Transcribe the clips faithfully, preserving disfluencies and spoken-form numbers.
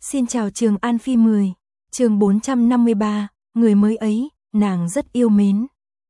Xin chào Trường An Phi mười, chương bốn trăm năm mươi ba, người mới ấy, nàng rất yêu mến.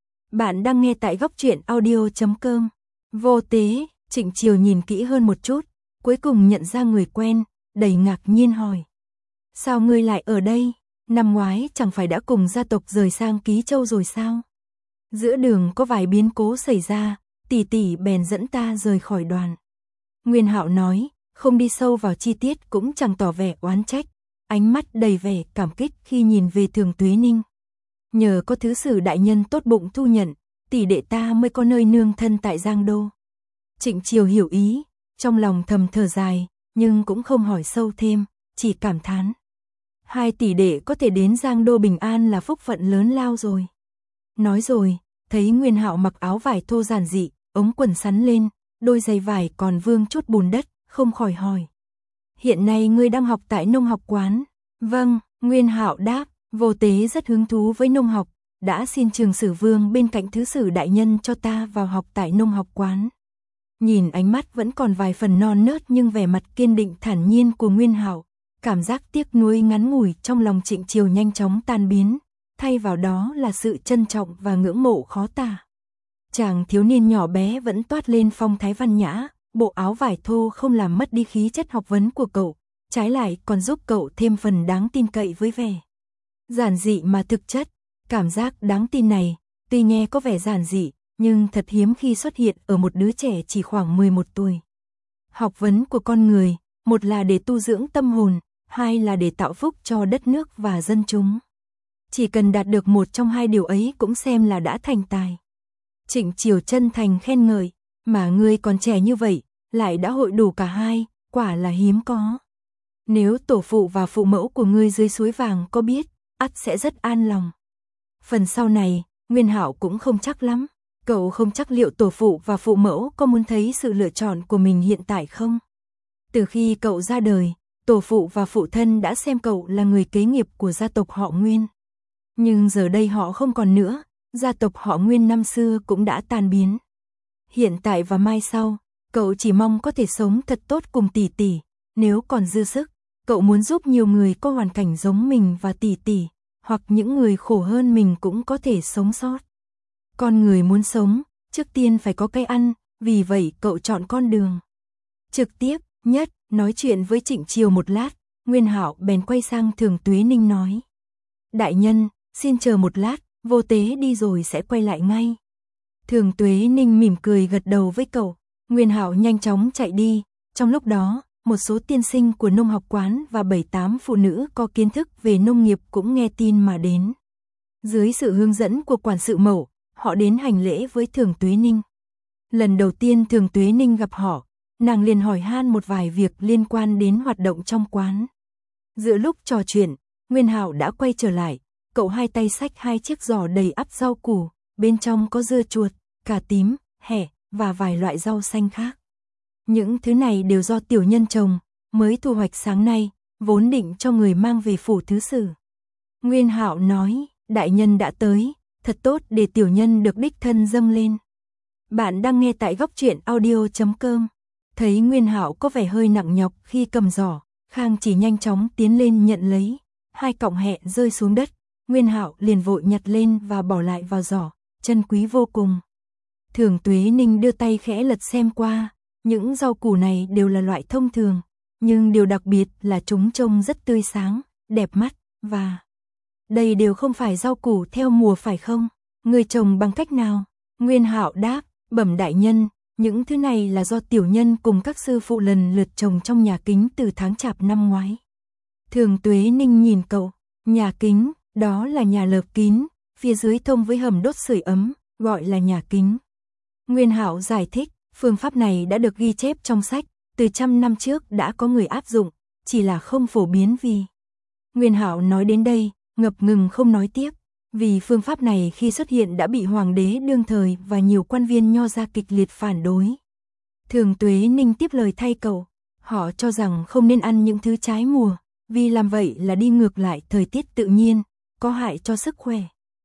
Bạn đang nghe tại góc truyện audio chấm com. Vô tế, Trịnh Triều nhìn kỹ hơn một chút, cuối cùng nhận ra người quen, đầy ngạc nhiên hỏi. Sao ngươi lại ở đây? Năm ngoái chẳng phải đã cùng gia tộc rời sang Ký Châu rồi sao? Giữa đường có vài biến cố xảy ra, tỷ tỷ bèn dẫn ta rời khỏi đoàn. Nguyên Hạo nói, không đi sâu vào chi tiết cũng chẳng tỏ vẻ oán trách, ánh mắt đầy vẻ cảm kích khi nhìn về Thường Tuế Ninh. Nhờ có thứ sử đại nhân tốt bụng thu nhận, tỷ đệ ta mới có nơi nương thân tại Giang Đô. Trịnh Triều hiểu ý, trong lòng thầm thở dài, nhưng cũng không hỏi sâu thêm, chỉ cảm thán. Hai tỷ đệ có thể đến Giang Đô bình an là phúc phận lớn lao rồi. Nói rồi, thấy Nguyên Hạo mặc áo vải thô giản dị, ống quần sắn lên, đôi giày vải còn vương chút bùn đất, không khỏi hỏi. Hiện nay ngươi đang học tại nông học quán. Vâng, Nguyên Hạo đáp, vô tế rất hứng thú với nông học, đã xin Trường Sử Vương bên cạnh thứ sử đại nhân cho ta vào học tại nông học quán. Nhìn ánh mắt vẫn còn vài phần non nớt nhưng vẻ mặt kiên định thản nhiên của Nguyên Hạo, cảm giác tiếc nuối ngắn ngủi trong lòng Trịnh Triều nhanh chóng tan biến, thay vào đó là sự trân trọng và ngưỡng mộ khó tả. Chàng thiếu niên nhỏ bé vẫn toát lên phong thái văn nhã, bộ áo vải thô không làm mất đi khí chất học vấn của cậu, trái lại còn giúp cậu thêm phần đáng tin cậy với vẻ giản dị mà thực chất. Cảm giác đáng tin này, tuy nghe có vẻ giản dị, nhưng thật hiếm khi xuất hiện ở một đứa trẻ chỉ khoảng mười một tuổi. Học vấn của con người, một là để tu dưỡng tâm hồn, hai là để tạo phúc cho đất nước và dân chúng. Chỉ cần đạt được một trong hai điều ấy cũng xem là đã thành tài. Trịnh Triều chân thành khen ngợi, mà ngươi còn trẻ như vậy, lại đã hội đủ cả hai, quả là hiếm có. Nếu tổ phụ và phụ mẫu của ngươi dưới suối vàng có biết, ắt sẽ rất an lòng. Phần sau này, Nguyên Hạo cũng không chắc lắm, cậu không chắc liệu tổ phụ và phụ mẫu có muốn thấy sự lựa chọn của mình hiện tại không. Từ khi cậu ra đời, tổ phụ và phụ thân đã xem cậu là người kế nghiệp của gia tộc họ Nguyên. Nhưng giờ đây họ không còn nữa, gia tộc họ Nguyên năm xưa cũng đã tan biến. Hiện tại và mai sau, cậu chỉ mong có thể sống thật tốt cùng tỷ tỷ, nếu còn dư sức, cậu muốn giúp nhiều người có hoàn cảnh giống mình và tỷ tỷ, hoặc những người khổ hơn mình cũng có thể sống sót. Con người muốn sống, trước tiên phải có cái ăn, vì vậy cậu chọn con đường trực tiếp nhất. Nói chuyện với Trịnh Triều một lát, Nguyên Hạo bèn quay sang Thường Tuế Ninh nói. Đại nhân, xin chờ một lát, vô tế đi rồi sẽ quay lại ngay. Thường Tuế Ninh mỉm cười gật đầu với cậu, Nguyên Hạo nhanh chóng chạy đi. Trong lúc đó, một số tiên sinh của nông học quán và bảy tám phụ nữ có kiến thức về nông nghiệp cũng nghe tin mà đến. Dưới sự hướng dẫn của quản sự Mậu, họ đến hành lễ với Thường Tuế Ninh. Lần đầu tiên Thường Tuế Ninh gặp họ, nàng liền hỏi han một vài việc liên quan đến hoạt động trong quán. Giữa lúc trò chuyện, Nguyên Hạo đã quay trở lại, cậu hai tay xách hai chiếc giỏ đầy ắp rau củ, bên trong có dưa chuột, cà tím, hẹ và vài loại rau xanh khác. Những thứ này đều do tiểu nhân trồng, mới thu hoạch sáng nay, vốn định cho người mang về phủ thứ sử. Nguyên Hạo nói, đại nhân đã tới, thật tốt để tiểu nhân được đích thân dâng lên. Bạn đang nghe tại góc truyện audio chấm com. Thấy Nguyên Hạo có vẻ hơi nặng nhọc khi cầm giỏ, Khang chỉ nhanh chóng tiến lên nhận lấy. Hai cọng hẹ rơi xuống đất, Nguyên Hạo liền vội nhặt lên và bỏ lại vào giỏ, chân quý vô cùng. Thường Tuế Ninh đưa tay khẽ lật xem qua, những rau củ này đều là loại thông thường, nhưng điều đặc biệt là chúng trông rất tươi sáng, đẹp mắt, và đây đều không phải rau củ theo mùa phải không? Người trồng bằng cách nào? Nguyên Hạo đáp, bẩm đại nhân, những thứ này là do tiểu nhân cùng các sư phụ lần lượt trồng trong nhà kính từ tháng Chạp năm ngoái. Thường Tuế Ninh nhìn cậu, nhà kính, đó là nhà lợp kín, phía dưới thông với hầm đốt sưởi ấm, gọi là nhà kính. Nguyên Hạo giải thích, phương pháp này đã được ghi chép trong sách, từ trăm năm trước đã có người áp dụng, chỉ là không phổ biến vì. Nguyên Hạo nói đến đây, ngập ngừng không nói tiếp, vì phương pháp này khi xuất hiện đã bị hoàng đế đương thời và nhiều quan viên Nho gia kịch liệt phản đối. Thường Tuế Ninh tiếp lời thay cậu, họ cho rằng không nên ăn những thứ trái mùa, vì làm vậy là đi ngược lại thời tiết tự nhiên, có hại cho sức khỏe.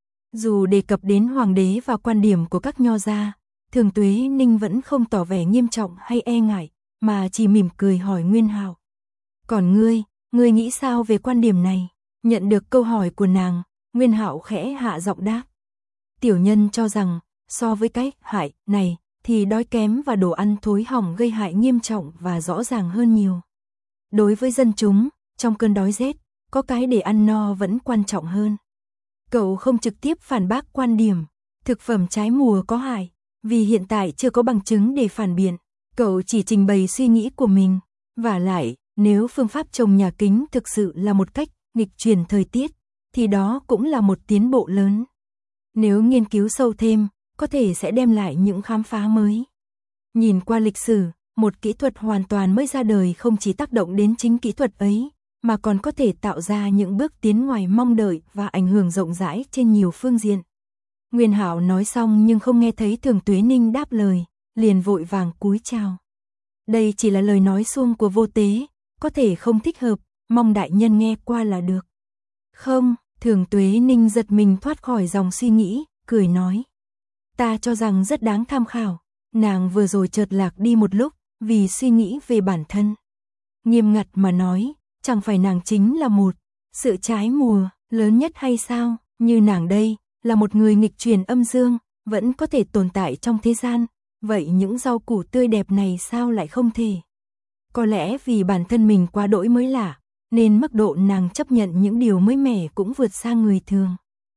Dù đề cập đến hoàng đế và quan điểm của các Nho gia, Thường Tuế Ninh vẫn không tỏ vẻ nghiêm trọng hay e ngại, mà chỉ mỉm cười hỏi Nguyên Hạo. Còn ngươi, ngươi nghĩ sao về quan điểm này? Nhận được câu hỏi của nàng, Nguyên Hạo khẽ hạ giọng đáp. Tiểu nhân cho rằng, so với cái hại này, thì đói kém và đồ ăn thối hỏng gây hại nghiêm trọng và rõ ràng hơn nhiều. Đối với dân chúng, trong cơn đói rét, có cái để ăn no vẫn quan trọng hơn. Cậu không trực tiếp phản bác quan điểm, thực phẩm trái mùa có hại, vì hiện tại chưa có bằng chứng để phản biện. Cậu chỉ trình bày suy nghĩ của mình. Vả lại, nếu phương pháp trồng nhà kính thực sự là một cách nghịch chuyển thời tiết, thì đó cũng là một tiến bộ lớn. Nếu nghiên cứu sâu thêm, có thể sẽ đem lại những khám phá mới. Nhìn qua lịch sử, một kỹ thuật hoàn toàn mới ra đời không chỉ tác động đến chính kỹ thuật ấy, mà còn có thể tạo ra những bước tiến ngoài mong đợi và ảnh hưởng rộng rãi trên nhiều phương diện. Nguyên Hạo nói xong nhưng không nghe thấy Thường Tuế Ninh đáp lời, liền vội vàng cúi chào. Đây chỉ là lời nói suông của Vô Tế, có thể không thích hợp, mong đại nhân nghe qua là được. Không, Thường Tuế Ninh giật mình thoát khỏi dòng suy nghĩ, cười nói. Ta cho rằng rất đáng tham khảo. Nàng vừa rồi chợt lạc đi một lúc, vì suy nghĩ về bản thân. Nghiêm ngặt mà nói, chẳng phải nàng chính là một sự trái mùa lớn nhất hay sao? Như nàng đây, là một người nghịch truyền âm dương, vẫn có thể tồn tại trong thế gian. Vậy những rau củ tươi đẹp này sao lại không thể? Có lẽ vì bản thân mình quá đỗi mới lạ, nên mức độ nàng chấp nhận những điều mới mẻ cũng vượt xa người thường.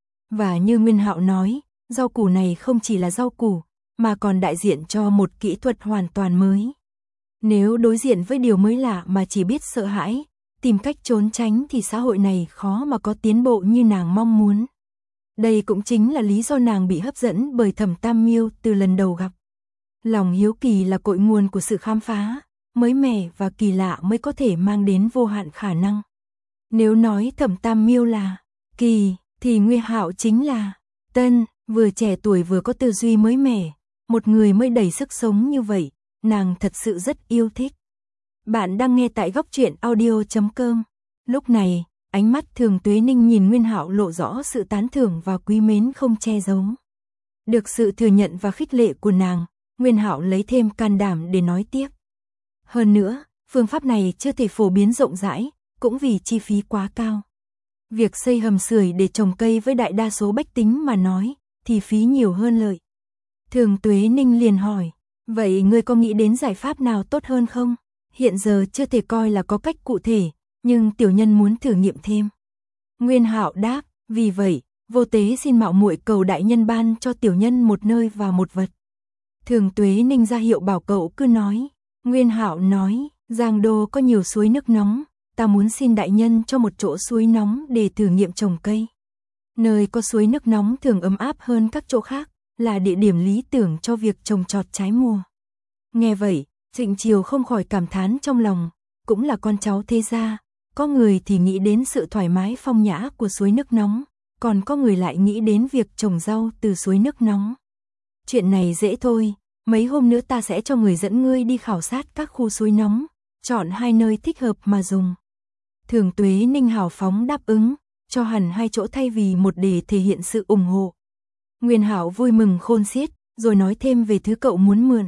Và như Nguyên Hạo nói, rau củ này không chỉ là rau củ, mà còn đại diện cho một kỹ thuật hoàn toàn mới. Nếu đối diện với điều mới lạ mà chỉ biết sợ hãi, tìm cách trốn tránh thì xã hội này khó mà có tiến bộ như nàng mong muốn. Đây cũng chính là lý do nàng bị hấp dẫn bởi Thẩm Tam Miêu từ lần đầu gặp. Lòng hiếu kỳ là cội nguồn của sự khám phá, mới mẻ và kỳ lạ mới có thể mang đến vô hạn khả năng. Nếu nói Thẩm Tam Miêu là kỳ, thì Nguyên Hạo chính là tân, vừa trẻ tuổi vừa có tư duy mới mẻ, một người mới đầy sức sống như vậy, nàng thật sự rất yêu thích. Bạn đang nghe tại góc truyện audio chấm com. Lúc này, ánh mắt Thường Tuế Ninh nhìn Nguyên Hạo lộ rõ sự tán thưởng và quý mến không che giấu. Được sự thừa nhận và khích lệ của nàng, Nguyên Hạo lấy thêm can đảm để nói tiếp. Hơn nữa, phương pháp này chưa thể phổ biến rộng rãi, cũng vì chi phí quá cao. Việc xây hầm sưởi để trồng cây với đại đa số bách tính mà nói, thì phí nhiều hơn lợi. Thường Tuế Ninh liền hỏi, vậy ngươi có nghĩ đến giải pháp nào tốt hơn không? Hiện giờ chưa thể coi là có cách cụ thể, nhưng tiểu nhân muốn thử nghiệm thêm. Nguyên Hạo đáp, vì vậy, Vô Tế xin mạo muội cầu đại nhân ban cho tiểu nhân một nơi và một vật. Thường Tuế Ninh ra hiệu bảo cậu cứ nói. Nguyên Hạo nói, Giang Đô có nhiều suối nước nóng, ta muốn xin đại nhân cho một chỗ suối nóng để thử nghiệm trồng cây. Nơi có suối nước nóng thường ấm áp hơn các chỗ khác, là địa điểm lý tưởng cho việc trồng trọt trái mùa. Nghe vậy, Trịnh Triều không khỏi cảm thán trong lòng, cũng là con cháu thế gia, có người thì nghĩ đến sự thoải mái phong nhã của suối nước nóng, còn có người lại nghĩ đến việc trồng rau từ suối nước nóng. Chuyện này dễ thôi, mấy hôm nữa ta sẽ cho người dẫn ngươi đi khảo sát các khu suối nóng, chọn hai nơi thích hợp mà dùng. Thường Tuế Ninh hào phóng đáp ứng, cho hẳn hai chỗ thay vì một để thể hiện sự ủng hộ. Nguyên Hạo vui mừng khôn xiết, rồi nói thêm về thứ cậu muốn mượn.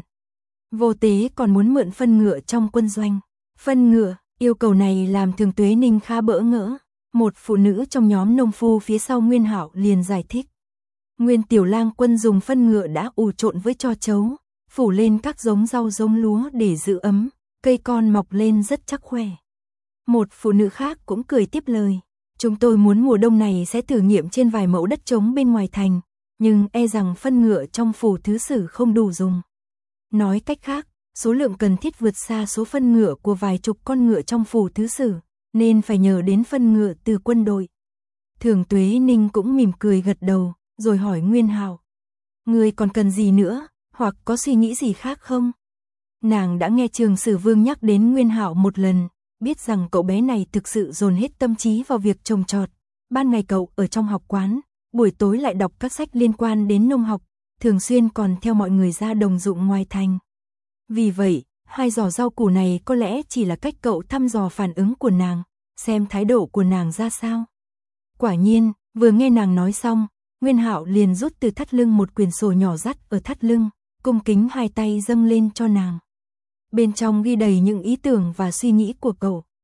Vô Tế còn muốn mượn phân ngựa trong quân doanh. Phân ngựa, yêu cầu này làm Thường Tuế Ninh khá bỡ ngỡ. Một phụ nữ trong nhóm nông phu phía sau Nguyên Hạo liền giải thích. Nguyên Tiểu Lang quân dùng phân ngựa đã ủ trộn với tro trấu, phủ lên các giống rau giống lúa để giữ ấm, cây con mọc lên rất chắc khỏe. Một phụ nữ khác cũng cười tiếp lời. Chúng tôi muốn mùa đông này sẽ thử nghiệm trên vài mẫu đất trống bên ngoài thành, nhưng e rằng phân ngựa trong phủ thứ sử không đủ dùng. Nói cách khác, số lượng cần thiết vượt xa số phân ngựa của vài chục con ngựa trong phủ thứ sử, nên phải nhờ đến phân ngựa từ quân đội. Thường Tuế Ninh cũng mỉm cười gật đầu, rồi hỏi Nguyên Hạo. Ngươi còn cần gì nữa, hoặc có suy nghĩ gì khác không? Nàng đã nghe Trường Sử Vương nhắc đến Nguyên Hạo một lần, biết rằng cậu bé này thực sự dồn hết tâm trí vào việc trồng trọt. Ban ngày cậu ở trong học quán, buổi tối lại đọc các sách liên quan đến nông học, thường xuyên còn theo mọi người ra đồng ruộng ngoài thành. Vì vậy, hai giỏ rau củ này có lẽ chỉ là cách cậu thăm dò phản ứng của nàng, xem thái độ của nàng ra sao. Quả nhiên, vừa nghe nàng nói xong, Nguyên Hạo liền rút từ thắt lưng một quyển sổ nhỏ dắt ở thắt lưng, cung kính hai tay dâng lên cho nàng. Bên trong ghi đầy những ý tưởng và suy nghĩ của cậu.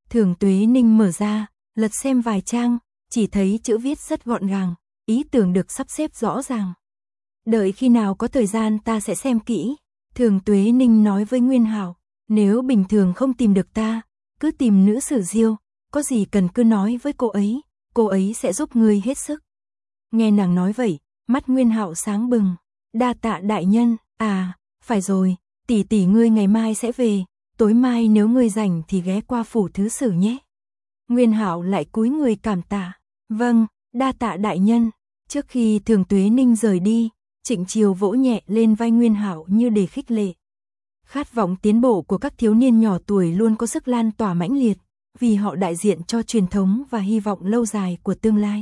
Thường Tuế Ninh mở ra, lật xem vài trang, chỉ thấy chữ viết rất gọn gàng, ý tưởng được sắp xếp rõ ràng. Đợi khi nào có thời gian ta sẽ xem kỹ. Thường Tuế Ninh nói với Nguyên Hạo, nếu bình thường không tìm được ta, cứ tìm Nữ Sử Diêu, có gì cần cứ nói với cô ấy, cô ấy sẽ giúp ngươi hết sức. Nghe nàng nói vậy, mắt Nguyên Hạo sáng bừng, đa tạ đại nhân. À, phải rồi, tỷ tỷ ngươi ngày mai sẽ về, tối mai nếu ngươi rảnh thì ghé qua phủ thứ sử nhé. Nguyên Hạo lại cúi người cảm tạ, vâng, đa tạ đại nhân. Trước khi Thường Tuế Ninh rời đi, Trịnh Chiêu vỗ nhẹ lên vai Nguyên Hạo như để khích lệ. Khát vọng tiến bộ của các thiếu niên nhỏ tuổi luôn có sức lan tỏa mãnh liệt, vì họ đại diện cho truyền thống và hy vọng lâu dài của tương lai.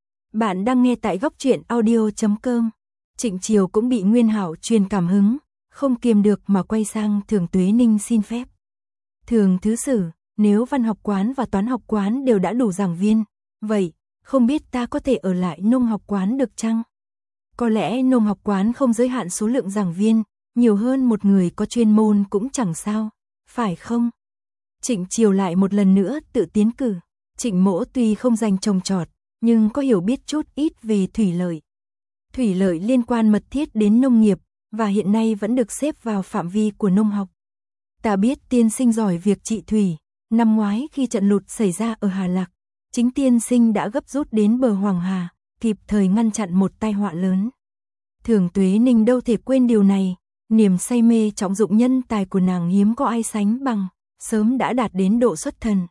Bạn đang nghe tại góc truyện audio chấm com. Trịnh Chiêu cũng bị Nguyên Hạo truyền cảm hứng, không kiềm được mà quay sang Thường Tuế Ninh xin phép. Thường thứ sử, nếu văn học quán và toán học quán đều đã đủ giảng viên, vậy, không biết ta có thể ở lại nông học quán được chăng? Có lẽ nông học quán không giới hạn số lượng giảng viên, nhiều hơn một người có chuyên môn cũng chẳng sao, phải không? Trịnh Chiêu lại một lần nữa tự tiến cử. Trịnh Mỗ tuy không dành trồng trọt, nhưng có hiểu biết chút ít về thủy lợi. Thủy lợi liên quan mật thiết đến nông nghiệp, và hiện nay vẫn được xếp vào phạm vi của nông học. Ta biết tiên sinh giỏi việc trị thủy, năm ngoái khi trận lụt xảy ra ở Hà Lạc, chính tiên sinh đã gấp rút đến bờ Hoàng Hà, kịp thời ngăn chặn một tai họa lớn. Thường Tuế Ninh đâu thể quên điều này, niềm say mê trọng dụng nhân tài của nàng hiếm có ai sánh bằng, sớm đã đạt đến độ xuất thần.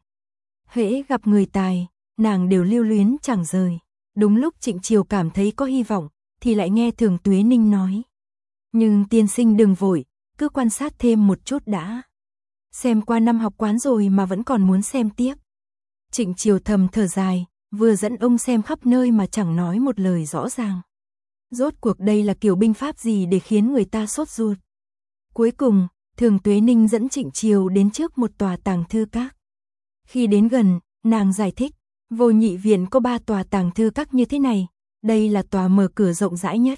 Hễ gặp người tài, nàng đều lưu luyến chẳng rời. Đúng lúc Trịnh Chiêu cảm thấy có hy vọng, thì lại nghe Thường Tuế Ninh nói. Nhưng tiên sinh đừng vội, cứ quan sát thêm một chút đã. Xem qua năm học quán rồi mà vẫn còn muốn xem tiếp. Trịnh Chiêu thầm thở dài, vừa dẫn ông xem khắp nơi mà chẳng nói một lời rõ ràng. Rốt cuộc đây là kiểu binh pháp gì để khiến người ta sốt ruột. Cuối cùng, Thường Tuế Ninh dẫn Trịnh Chiêu đến trước một tòa tàng thư các. Khi đến gần, nàng giải thích, Vô Nhị viện có ba tòa tàng thư các như thế này, đây là tòa mở cửa rộng rãi nhất.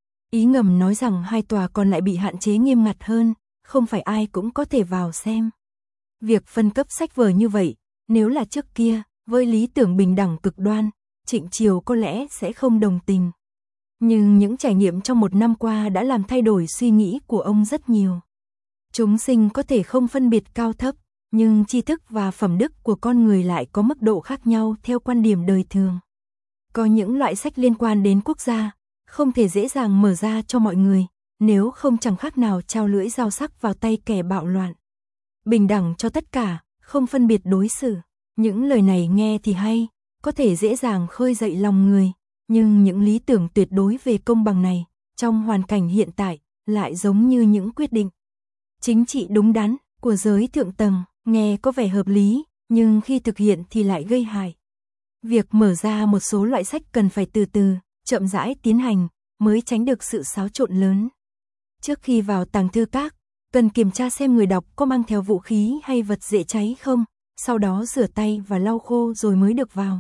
Ý ngầm nói rằng hai tòa còn lại bị hạn chế nghiêm ngặt hơn, không phải ai cũng có thể vào xem. Việc phân cấp sách vở như vậy, nếu là trước kia, với lý tưởng bình đẳng cực đoan, Trịnh Chiêu có lẽ sẽ không đồng tình. Nhưng những trải nghiệm trong một năm qua đã làm thay đổi suy nghĩ của ông rất nhiều. Chúng sinh có thể không phân biệt cao thấp, nhưng tri thức và phẩm đức của con người lại có mức độ khác nhau theo quan điểm đời thường. Có những loại sách liên quan đến quốc gia, không thể dễ dàng mở ra cho mọi người, nếu không chẳng khác nào trao lưỡi dao sắc vào tay kẻ bạo loạn. Bình đẳng cho tất cả, không phân biệt đối xử. Những lời này nghe thì hay, có thể dễ dàng khơi dậy lòng người, nhưng những lý tưởng tuyệt đối về công bằng này, trong hoàn cảnh hiện tại, lại giống như những quyết định chính trị đúng đắn của giới thượng tầng, nghe có vẻ hợp lý, nhưng khi thực hiện thì lại gây hại. Việc mở ra một số loại sách cần phải từ từ, chậm rãi tiến hành, mới tránh được sự xáo trộn lớn. Trước khi vào tàng thư các, cần kiểm tra xem người đọc có mang theo vũ khí hay vật dễ cháy không, sau đó rửa tay và lau khô rồi mới được vào.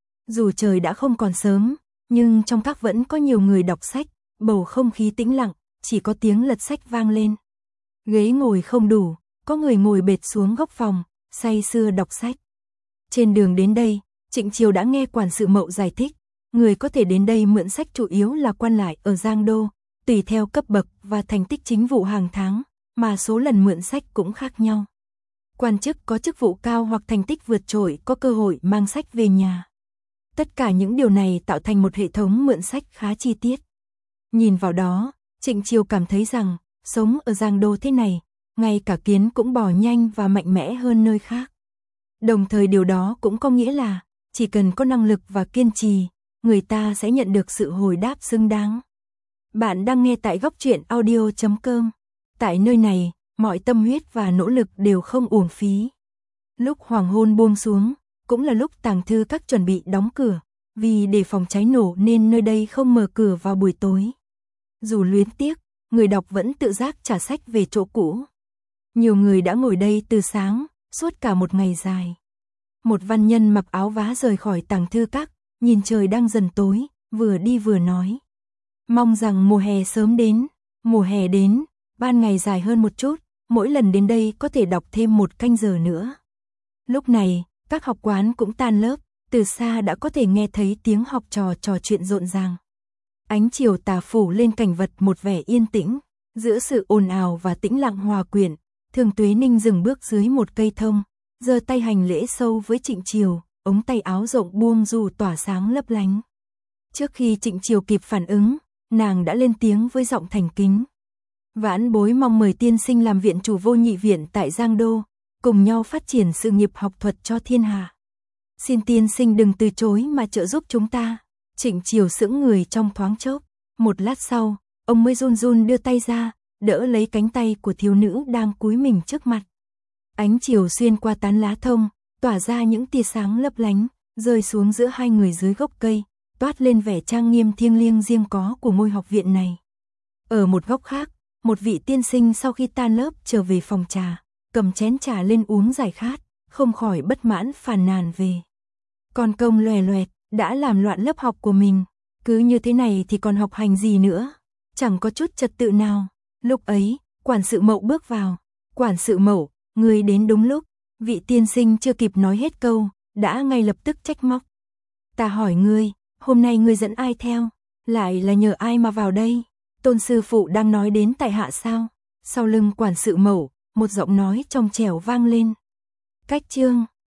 Dù trời đã không còn sớm, nhưng trong các vẫn có nhiều người đọc sách, bầu không khí tĩnh lặng, chỉ có tiếng lật sách vang lên. Ghế ngồi không đủ, có người ngồi bệt xuống góc phòng, say sưa đọc sách. Trên đường đến đây, Trịnh Chiêu đã nghe quản sự Mậu giải thích, người có thể đến đây mượn sách chủ yếu là quan lại ở Giang Đô, tùy theo cấp bậc và thành tích chính vụ hàng tháng, mà số lần mượn sách cũng khác nhau. Quan chức có chức vụ cao hoặc thành tích vượt trội có cơ hội mang sách về nhà. Tất cả những điều này tạo thành một hệ thống mượn sách khá chi tiết. Nhìn vào đó, Trịnh Chiêu cảm thấy rằng, sống ở Giang Đô thế này, ngay cả kiến cũng bò nhanh và mạnh mẽ hơn nơi khác. Đồng thời điều đó cũng có nghĩa là, chỉ cần có năng lực và kiên trì, người ta sẽ nhận được sự hồi đáp xứng đáng. Bạn đang nghe tại góc truyện audio chấm com. Tại nơi này, mọi tâm huyết và nỗ lực đều không uổng phí. Lúc hoàng hôn buông xuống, cũng là lúc tàng thư các chuẩn bị đóng cửa, vì để phòng cháy nổ nên nơi đây không mở cửa vào buổi tối. Dù luyến tiếc, người đọc vẫn tự giác trả sách về chỗ cũ. Nhiều người đã ngồi đây từ sáng, suốt cả một ngày dài. Một văn nhân mặc áo vá rời khỏi tàng thư các, nhìn trời đang dần tối, vừa đi vừa nói. Mong rằng mùa hè sớm đến, mùa hè đến, ban ngày dài hơn một chút, mỗi lần đến đây có thể đọc thêm một canh giờ nữa. Lúc này, các học quán cũng tan lớp, từ xa đã có thể nghe thấy tiếng học trò trò chuyện rộn ràng. Ánh chiều tà phủ lên cảnh vật một vẻ yên tĩnh, giữa sự ồn ào và tĩnh lặng hòa quyện, Thường Tuế Ninh dừng bước dưới một cây thông, giơ tay hành lễ sâu với Trịnh Chiều, ống tay áo rộng buông dù tỏa sáng lấp lánh. Trước khi Trịnh Chiều kịp phản ứng, nàng đã lên tiếng với giọng thành kính. Vãn bối mong mời tiên sinh làm viện chủ Vô Nhị viện tại Giang Đô, cùng nhau phát triển sự nghiệp học thuật cho thiên hạ. Xin tiên sinh đừng từ chối mà trợ giúp chúng ta. Trịnh Chiều sững người trong thoáng chốc, một lát sau, ông mới run run đưa tay ra, đỡ lấy cánh tay của thiếu nữ đang cúi mình trước mặt. Ánh chiều xuyên qua tán lá thông, tỏa ra những tia sáng lấp lánh, rơi xuống giữa hai người dưới gốc cây, toát lên vẻ trang nghiêm thiêng liêng riêng có của ngôi học viện này. Ở một góc khác, một vị tiên sinh sau khi tan lớp trở về phòng trà, cầm chén trà lên uống giải khát, không khỏi bất mãn phàn nàn về. Con công loè loẹt, đã làm loạn lớp học của mình, cứ như thế này thì còn học hành gì nữa, chẳng có chút trật tự nào. Lúc ấy, quản sự Mậu bước vào. Quản sự Mậu, ngươi đến đúng lúc. Vị tiên sinh chưa kịp nói hết câu, đã ngay lập tức trách móc. Ta hỏi ngươi, hôm nay ngươi dẫn ai theo? Lại là nhờ ai mà vào đây? Tôn sư phụ đang nói đến tại hạ sao? Sau lưng quản sự Mậu, một giọng nói trong trẻo vang lên. Cách chương